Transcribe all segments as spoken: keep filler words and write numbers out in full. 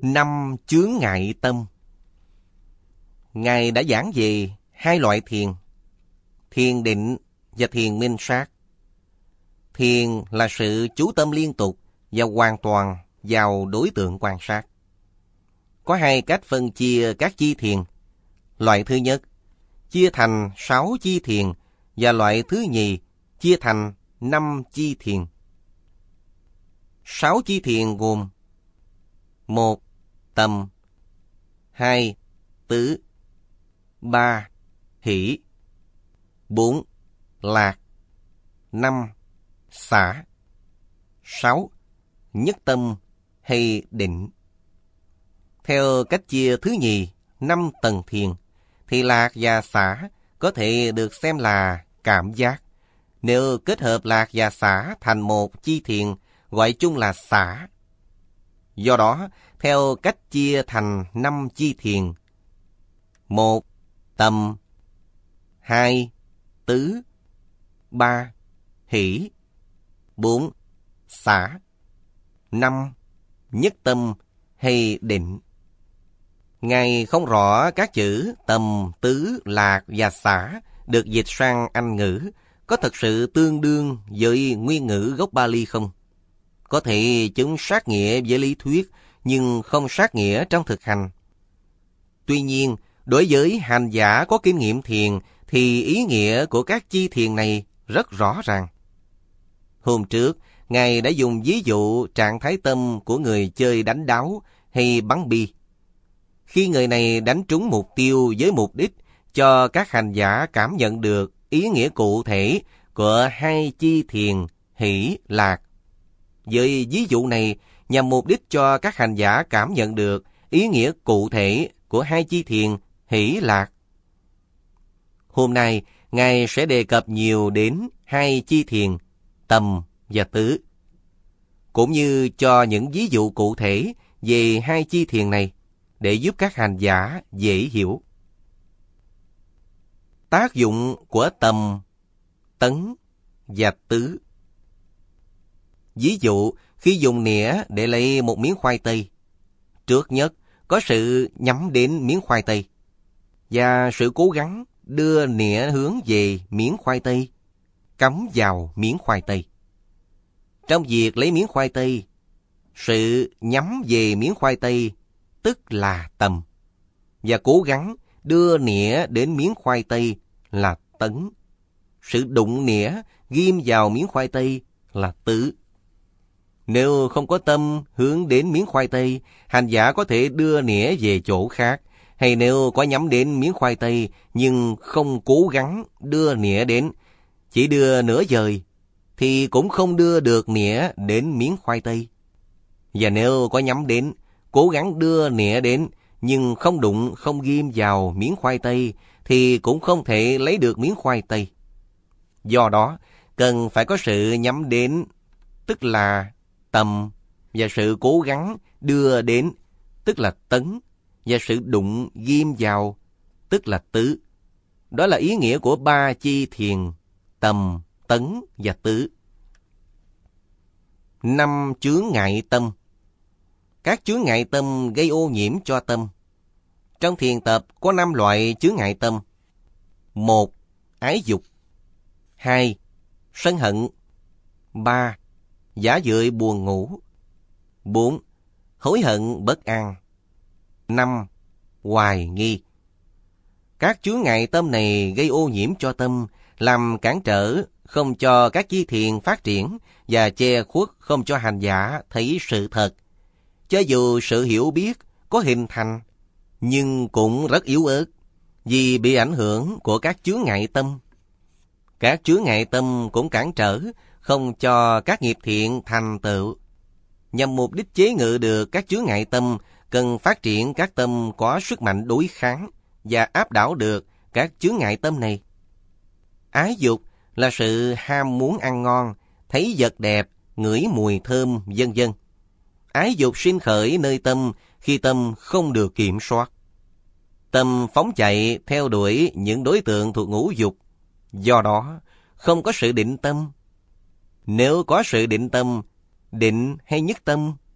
Năm chướng ngại tâm. Ngài đã giảng về hai loại thiền, thiền định và thiền minh sát. Thiền là sự chú tâm liên tục và hoàn toàn vào đối tượng quan sát. Có hai cách phân chia các chi thiền. Loại thứ nhất chia thành sáu chi thiền và loại thứ nhì chia thành năm chi thiền. Sáu chi thiền gồm: một. Tâm. Hai. Tứ. Ba. Hỷ. Bốn. Lạc. Năm. Xả. Sáu. Nhất tâm hay định. Theo cách chia thứ nhì, năm tầng thiền, thì lạc và xả có thể được xem là cảm giác. Nếu kết hợp lạc và xả thành một chi thiền, gọi chung là xả. Do đó, theo cách chia thành năm chi thiền: một. Tâm. Hai. Tứ. Ba. Hỷ. Bốn. Xả. Năm. Nhất tâm hay định. Ngài không rõ các chữ tâm, tứ, lạc và xả được dịch sang Anh ngữ có thật sự tương đương với nguyên ngữ gốc Pali không? Có thể chúng sát nghĩa với lý thuyết, nhưng không sát nghĩa trong thực hành. Tuy nhiên, đối với hành giả có kinh nghiệm thiền, thì ý nghĩa của các chi thiền này rất rõ ràng. Hôm trước, Ngài đã dùng ví dụ trạng thái tâm của người chơi đánh đáo hay bắn bi. Khi người này đánh trúng mục tiêu với mục đích cho các hành giả cảm nhận được ý nghĩa cụ thể của hai chi thiền hỷ, lạc. Với ví dụ này, nhằm mục đích cho các hành giả cảm nhận được ý nghĩa cụ thể của hai chi thiền hỷ, lạc. Hôm nay, Ngài sẽ đề cập nhiều đến hai chi thiền tâm và tứ, cũng như cho những ví dụ cụ thể về hai chi thiền này để giúp các hành giả dễ hiểu. Tác dụng của tâm, tấn và tứ. Ví dụ, khi dùng nĩa để lấy một miếng khoai tây, trước nhất có sự nhắm đến miếng khoai tây và sự cố gắng đưa nĩa hướng về miếng khoai tây, cắm vào miếng khoai tây. Trong việc lấy miếng khoai tây, sự nhắm về miếng khoai tây tức là tâm, và cố gắng đưa nĩa đến miếng khoai tây là tấn. Sự đụng nĩa ghim vào miếng khoai tây là tứ. Nếu không có tâm hướng đến miếng khoai tây, hành giả có thể đưa nĩa về chỗ khác, hay nếu có nhắm đến miếng khoai tây nhưng không cố gắng đưa nĩa đến, chỉ đưa nửa dời, thì cũng không đưa được nĩa đến miếng khoai tây. Và nếu có nhắm đến, cố gắng đưa nĩa đến, nhưng không đụng, không ghim vào miếng khoai tây, thì cũng không thể lấy được miếng khoai tây. Do đó, cần phải có sự nhắm đến, tức là tâm, và sự cố gắng đưa đến, tức là tấn, và sự đụng, ghim vào, tức là tứ. Đó là ý nghĩa của ba chi thiền, tâm, tấn và tứ. Năm chướng ngại tâm. Các chướng ngại tâm gây ô nhiễm cho tâm. Trong thiền tập có năm loại chướng ngại tâm. Một. Ái dục. Hai. Sân hận. Ba. Giả dưỡi buồn ngủ. Bốn. Hối hận bất an. Năm. Hoài nghi. Các chướng ngại tâm này gây ô nhiễm cho tâm, làm cản trở, không cho các chi thiền phát triển và che khuất không cho hành giả thấy sự thật. Cho dù sự hiểu biết có hình thành, nhưng cũng rất yếu ớt vì bị ảnh hưởng của các chướng ngại tâm. Các chướng ngại tâm cũng cản trở, không cho các nghiệp thiện thành tựu. Nhằm mục đích chế ngự được các chướng ngại tâm, cần phát triển các tâm có sức mạnh đối kháng và áp đảo được các chướng ngại tâm này. Ái dục là sự ham muốn ăn ngon, thấy vật đẹp, ngửi mùi thơm, vân vân. Ái dục sinh khởi nơi tâm khi tâm không được kiểm soát. Tâm phóng chạy theo đuổi những đối tượng thuộc ngũ dục. Do đó, không có sự định tâm. Nếu có sự định tâm, định hay nhất tâm,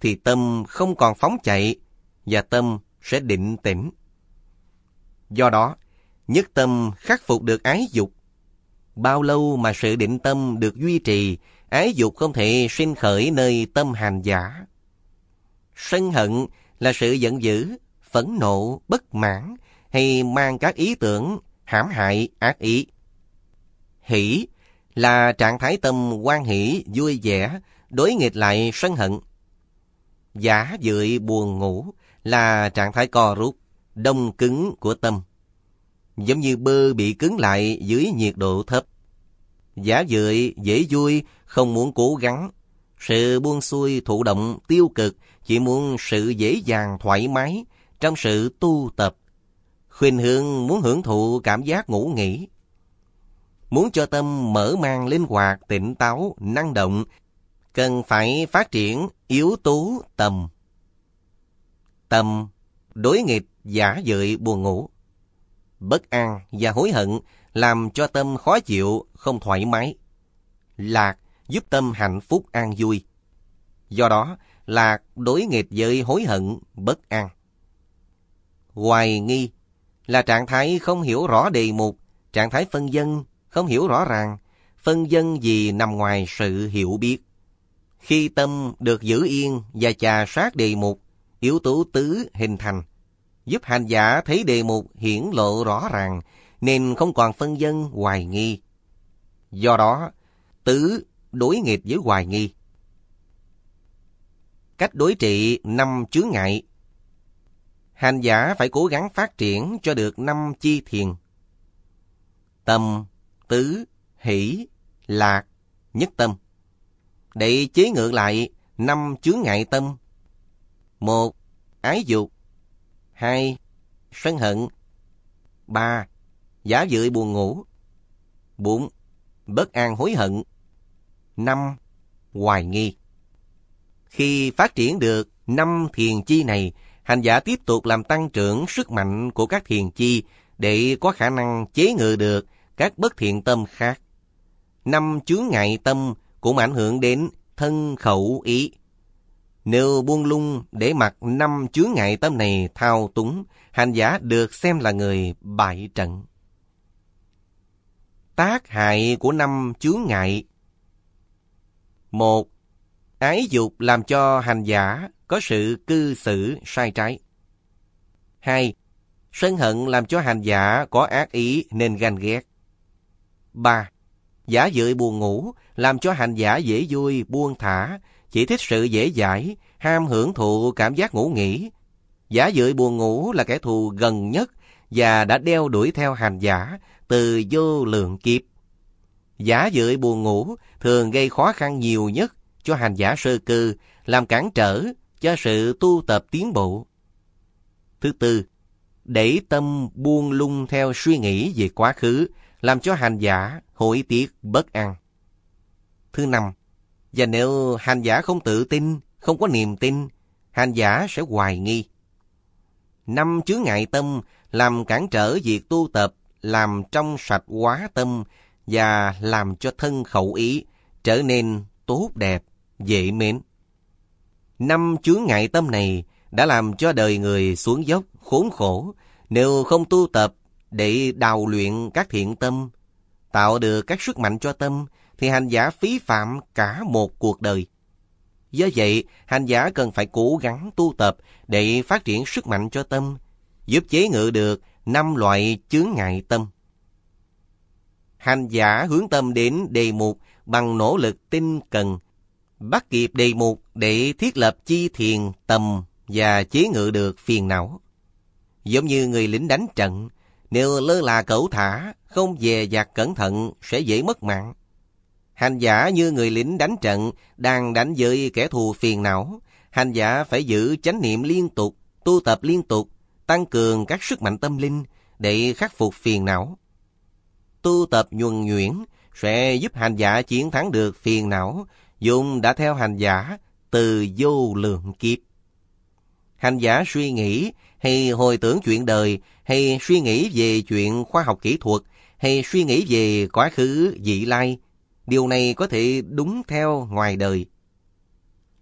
thì tâm không còn phóng chạy và tâm sẽ định tĩnh. Do đó, nhất tâm khắc phục được ái dục. Bao lâu mà sự định tâm được duy trì, ái dục không thể sinh khởi nơi tâm hành giả. Sân hận là sự giận dữ, phẫn nộ, bất mãn hay mang các ý tưởng hãm hại, ác ý. Hỷ là trạng thái tâm hoan hỷ, vui vẻ, đối nghịch lại sân hận. Giả dưỡi buồn ngủ là trạng thái co rút, đông cứng của tâm, giống như bơ bị cứng lại dưới nhiệt độ thấp. Giả dưỡi dễ vui, không muốn cố gắng. Sự buông xuôi thụ động tiêu cực, chỉ muốn sự dễ dàng thoải mái trong sự tu tập. Khuynh hướng muốn hưởng thụ cảm giác ngủ nghỉ. Muốn cho tâm mở mang linh hoạt, tỉnh táo, năng động, cần phải phát triển yếu tố tâm. Tâm đối nghịch giả dưỡi buồn ngủ. Bất an và hối hận làm cho tâm khó chịu, không thoải mái. Lạc giúp tâm hạnh phúc an vui. Do đó, lạc đối nghịch với hối hận, bất an. Hoài nghi là trạng thái không hiểu rõ đề mục, trạng thái phân vân, không hiểu rõ ràng, phân vân vì nằm ngoài sự hiểu biết. Khi tâm được giữ yên và chà sát đề mục, yếu tố tứ hình thành, giúp hành giả thấy đề mục hiển lộ rõ ràng, nên không còn phân vân hoài nghi. Do đó, tứ đối nghịch với hoài nghi. Cách đối trị năm chướng ngại. Hành giả phải cố gắng phát triển cho được năm chi thiền: tâm, tứ, hỷ, lạc, nhất tâm, để chế ngự lại năm chướng ngại tâm. Một, ái dục. Hai, sân hận. Ba, giả dưỡi buồn ngủ. Bốn, bất an hối hận. Năm, hoài nghi. Khi phát triển được năm thiền chi này, hành giả tiếp tục làm tăng trưởng sức mạnh của các thiền chi để có khả năng chế ngự được các bất thiện tâm khác. Năm chướng ngại tâm cũng ảnh hưởng đến thân khẩu ý. Nếu buông lung để mặc năm chướng ngại tâm này thao túng, hành giả được xem là người bại trận. Tác hại của năm chướng ngại. Một, ái dục làm cho hành giả có sự cư xử sai trái. Hai, sân hận làm cho hành giả có ác ý nên ganh ghét. Ba, giả dưỡi buồn ngủ làm cho hành giả dễ vui, buông thả, chỉ thích sự dễ dãi, ham hưởng thụ cảm giác ngủ nghỉ. Giả dưỡi buồn ngủ là kẻ thù gần nhất và đã đeo đuổi theo hành giả từ vô lượng kiếp. Giả dưỡi buồn ngủ thường gây khó khăn nhiều nhất cho hành giả sơ cư, làm cản trở cho sự tu tập tiến bộ. Thứ tư, để tâm buông lung theo suy nghĩ về quá khứ, làm cho hành giả hối tiếc bất an. Thứ năm, và nếu hành giả không tự tin, không có niềm tin, hành giả sẽ hoài nghi. Năm chướng ngại tâm làm cản trở việc tu tập, làm trong sạch hóa tâm và làm cho thân khẩu ý trở nên tốt đẹp, dễ mến. Năm chướng ngại tâm này đã làm cho đời người xuống dốc, khốn khổ. Nếu không tu tập để đào luyện các thiện tâm, tạo được các sức mạnh cho tâm, thì hành giả phí phạm cả một cuộc đời. Do vậy, hành giả cần phải cố gắng tu tập để phát triển sức mạnh cho tâm, giúp chế ngự được năm loại chướng ngại tâm. Hành giả hướng tâm đến đề mục bằng nỗ lực tinh cần, bắt kịp đề mục để thiết lập chi thiền tầm và chế ngự được phiền não. Giống như người lính đánh trận, nếu lơ là cẩu thả, không dè dặt cẩn thận sẽ dễ mất mạng. Hành giả như người lính đánh trận đang đánh với kẻ thù phiền não, hành giả phải giữ chánh niệm liên tục, tu tập liên tục, tăng cường các sức mạnh tâm linh để khắc phục phiền não. Tu tập nhuần nhuyễn sẽ giúp hành giả chiến thắng được phiền não, vốn đã theo hành giả từ vô lượng kiếp. Hành giả suy nghĩ hay hồi tưởng chuyện đời, hay suy nghĩ về chuyện khoa học kỹ thuật, hay suy nghĩ về quá khứ vị lai, điều này có thể đúng theo ngoài đời.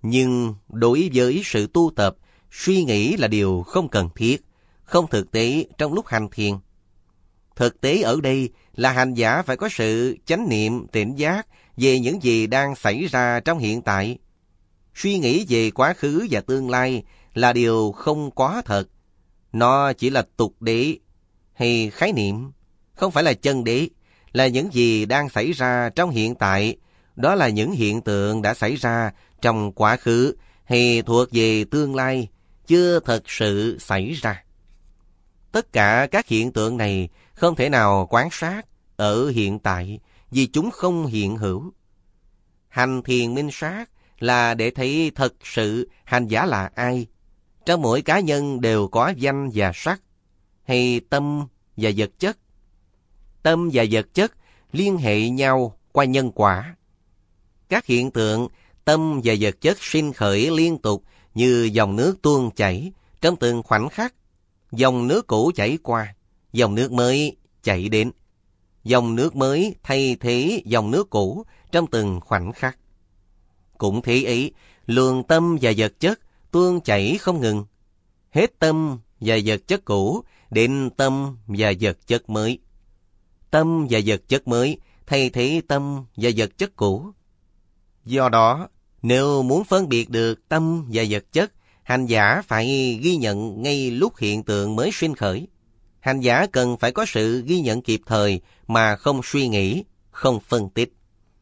Nhưng đối với sự tu tập, suy nghĩ là điều không cần thiết, không thực tế trong lúc hành thiền. Thực tế ở đây là hành giả phải có sự chánh niệm tỉnh giác về những gì đang xảy ra trong hiện tại. Suy nghĩ về quá khứ và tương lai là điều không có thật. Nó chỉ là tục đế hay khái niệm, không phải là chân đế, là những gì đang xảy ra trong hiện tại. Đó là những hiện tượng đã xảy ra trong quá khứ hay thuộc về tương lai, chưa thật sự xảy ra. Tất cả các hiện tượng này không thể nào quan sát ở hiện tại vì chúng không hiện hữu. Hành thiền minh sát là để thấy thật sự hành giả là ai. Trong mỗi cá nhân đều có danh và sắc, hay tâm và vật chất. Tâm và vật chất liên hệ nhau qua nhân quả. Các hiện tượng tâm và vật chất sinh khởi liên tục như dòng nước tuôn chảy trong từng khoảnh khắc. Dòng nước cũ chảy qua, dòng nước mới chảy đến. Dòng nước mới thay thế dòng nước cũ trong từng khoảnh khắc. Cũng thế ấy, luồng tâm và vật chất tuôn chảy không ngừng. Hết tâm và vật chất cũ đến tâm và vật chất mới. Tâm và vật chất mới thay thế tâm và vật chất cũ. Do đó, nếu muốn phân biệt được tâm và vật chất, hành giả phải ghi nhận ngay lúc hiện tượng mới sinh khởi. Hành giả cần phải có sự ghi nhận kịp thời mà không suy nghĩ, không phân tích.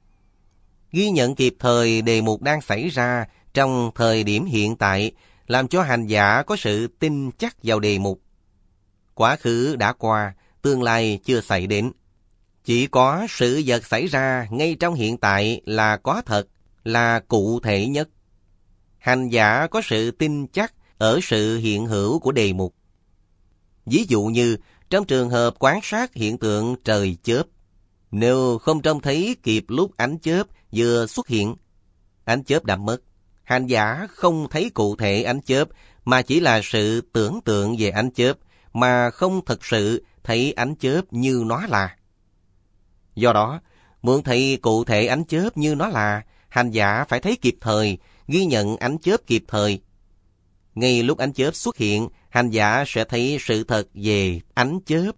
Ghi nhận kịp thời đề mục đang xảy ra trong thời điểm hiện tại làm cho hành giả có sự tin chắc vào đề mục. Quá khứ đã qua, tương lai chưa xảy đến. Chỉ có sự vật xảy ra ngay trong hiện tại là có thật, là cụ thể nhất. Hành giả có sự tin chắc ở sự hiện hữu của đề mục. Ví dụ như trong trường hợp quan sát hiện tượng trời chớp, nếu không trông thấy kịp lúc ánh chớp vừa xuất hiện, ánh chớp đã mất. Hành giả không thấy cụ thể ánh chớp mà chỉ là sự tưởng tượng về ánh chớp mà không thực sự thấy ánh chớp như nó là. Do đó, muốn thấy cụ thể ánh chớp như nó là, hành giả phải thấy kịp thời, ghi nhận ánh chớp kịp thời. Ngay lúc ánh chớp xuất hiện, hành giả sẽ thấy sự thật về ánh chớp.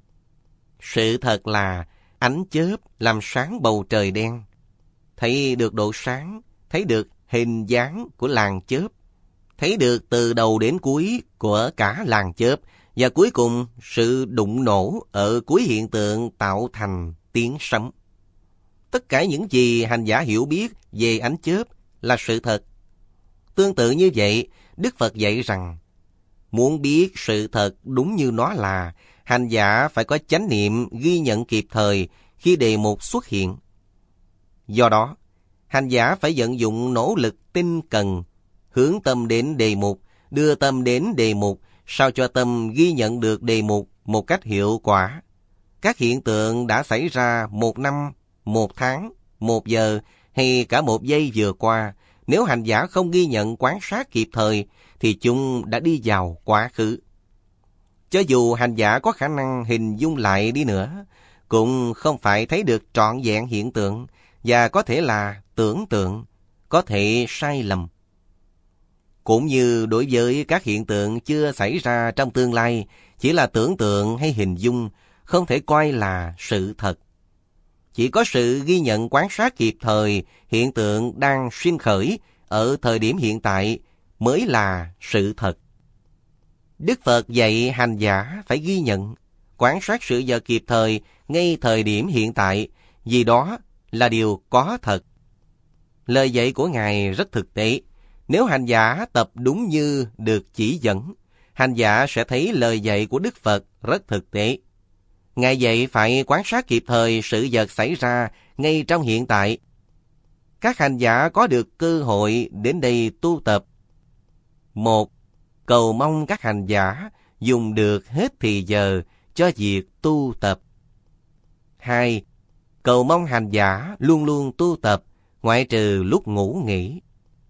Sự thật là ánh chớp làm sáng bầu trời đen. Thấy được độ sáng, thấy được hình dáng của làn chớp, thấy được từ đầu đến cuối của cả làn chớp, và cuối cùng sự đụng nổ ở cuối hiện tượng tạo thành tiếng sấm. Tất cả những gì hành giả hiểu biết về ánh chớp là sự thật. Tương tự như vậy, Đức Phật dạy rằng, muốn biết sự thật đúng như nó là, hành giả phải có chánh niệm ghi nhận kịp thời khi đề mục xuất hiện. Do đó, hành giả phải vận dụng nỗ lực tinh cần, hướng tâm đến đề mục, đưa tâm đến đề mục, sao cho tâm ghi nhận được đề mục một cách hiệu quả. Các hiện tượng đã xảy ra một năm, một tháng, một giờ hay cả một giây vừa qua, nếu hành giả không ghi nhận quan sát kịp thời, thì chúng đã đi vào quá khứ. Cho dù hành giả có khả năng hình dung lại đi nữa, cũng không phải thấy được trọn vẹn hiện tượng, và có thể là tưởng tượng, có thể sai lầm. Cũng như đối với các hiện tượng chưa xảy ra trong tương lai, chỉ là tưởng tượng hay hình dung, không thể coi là sự thật. Chỉ có sự ghi nhận quan sát kịp thời hiện tượng đang sinh khởi ở thời điểm hiện tại mới là sự thật. Đức Phật dạy hành giả phải ghi nhận, quan sát sự vật kịp thời ngay thời điểm hiện tại, vì đó là điều có thật. Lời dạy của Ngài rất thực tế. Nếu hành giả tập đúng như được chỉ dẫn, hành giả sẽ thấy lời dạy của Đức Phật rất thực tế. Ngài dạy phải quan sát kịp thời sự vật xảy ra ngay trong hiện tại. Các hành giả có được cơ hội đến đây tu tập. Một, cầu mong các hành giả dùng được hết thì giờ cho việc tu tập. Hai, cầu mong hành giả luôn luôn tu tập, ngoại trừ lúc ngủ nghỉ.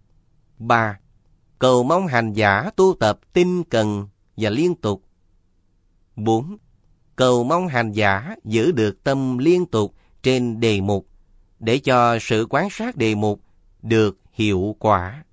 Ba, cầu mong hành giả tu tập tinh cần và liên tục. Bốn, cầu mong hành giả giữ được tâm liên tục trên đề mục, để cho sự quan sát đề mục được hiệu quả.